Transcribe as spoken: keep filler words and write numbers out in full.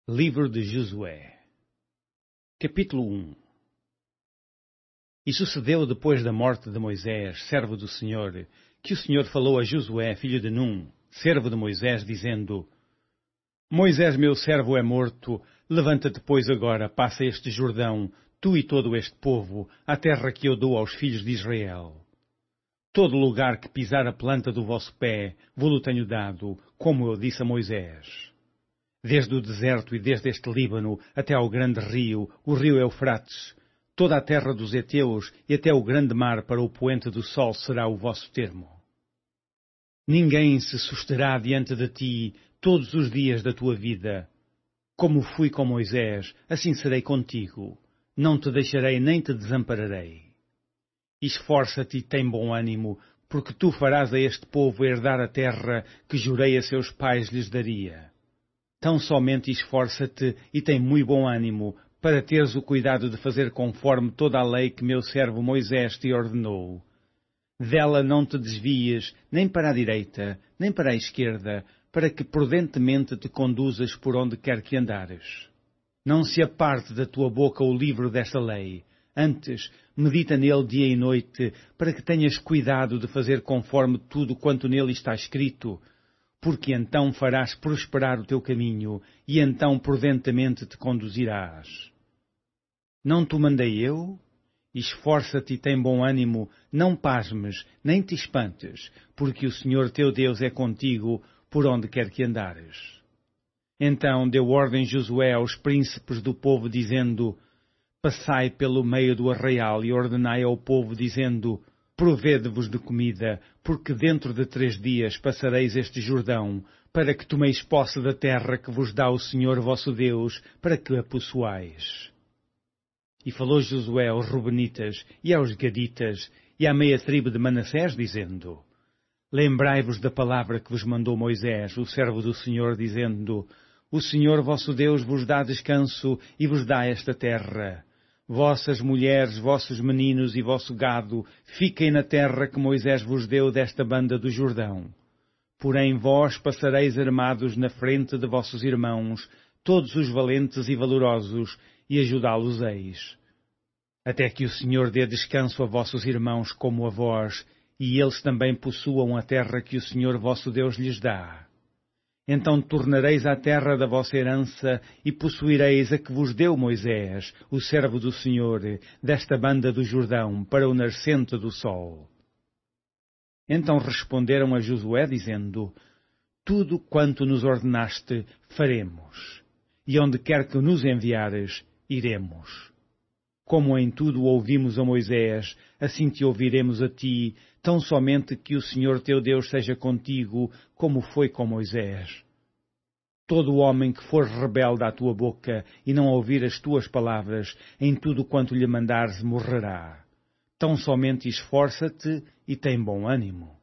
Livro de Josué, capítulo um. E sucedeu depois da morte de Moisés, servo do Senhor, que o Senhor falou a Josué, filho de Num, servo de Moisés, dizendo: Moisés, meu servo, é morto. Levanta-te, pois, agora, passa este Jordão, tu e todo este povo, à terra que eu dou aos filhos de Israel. Todo lugar que pisar a planta do vosso pé, vou-lo tenho dado, como eu disse a Moisés. Desde o deserto e desde este Líbano até ao grande rio, o rio Eufrates, toda a terra dos heteus e até o grande mar para o poente do sol será o vosso termo. Ninguém se susterá diante de ti todos os dias da tua vida. Como fui com Moisés, assim serei contigo. Não te deixarei nem te desampararei. Esforça-te e tem bom ânimo, porque tu farás a este povo herdar a terra que jurei a seus pais lhes daria. Tão somente esforça-te e tem muito bom ânimo, para teres o cuidado de fazer conforme toda a lei que meu servo Moisés te ordenou. Dela não te desvies, nem para a direita, nem para a esquerda, para que prudentemente te conduzas por onde quer que andares. Não se aparte da tua boca o livro desta lei. Antes, medita nele dia e noite, para que tenhas cuidado de fazer conforme tudo quanto nele está escrito, porque então farás prosperar o teu caminho, e então prudentemente te conduzirás. Não te mandei eu? Esforça-te e tem bom ânimo, não pasmes, nem te espantes, porque o Senhor teu Deus é contigo, por onde quer que andares. Então deu ordem Josué aos príncipes do povo, dizendo: Passai pelo meio do arraial e ordenai ao povo, dizendo: Provede-vos de comida, porque dentro de três dias passareis este Jordão, para que tomeis posse da terra que vos dá o Senhor vosso Deus, para que a possuais. E falou Josué aos Rubenitas, e aos Gaditas, e à meia tribo de Manassés, dizendo: Lembrai-vos da palavra que vos mandou Moisés, o servo do Senhor, dizendo: O Senhor vosso Deus vos dá descanso e vos dá esta terra. Vossas mulheres, vossos meninos e vosso gado, fiquem na terra que Moisés vos deu desta banda do Jordão. Porém vós passareis armados na frente de vossos irmãos, todos os valentes e valorosos, e ajudá-los-eis. Até que o Senhor dê descanso a vossos irmãos como a vós, e eles também possuam a terra que o Senhor vosso Deus lhes dá. Então tornareis à terra da vossa herança e possuireis a que vos deu Moisés, o servo do Senhor, desta banda do Jordão, para o nascente do sol. Então responderam a Josué, dizendo: Tudo quanto nos ordenaste, faremos, e onde quer que nos enviares, iremos. Como em tudo ouvimos a Moisés, assim te ouviremos a ti, tão somente que o Senhor teu Deus seja contigo, como foi com Moisés. Todo homem que for rebelde à tua boca e não ouvir as tuas palavras, em tudo quanto lhe mandares, morrerá. Tão somente esforça-te e tem bom ânimo.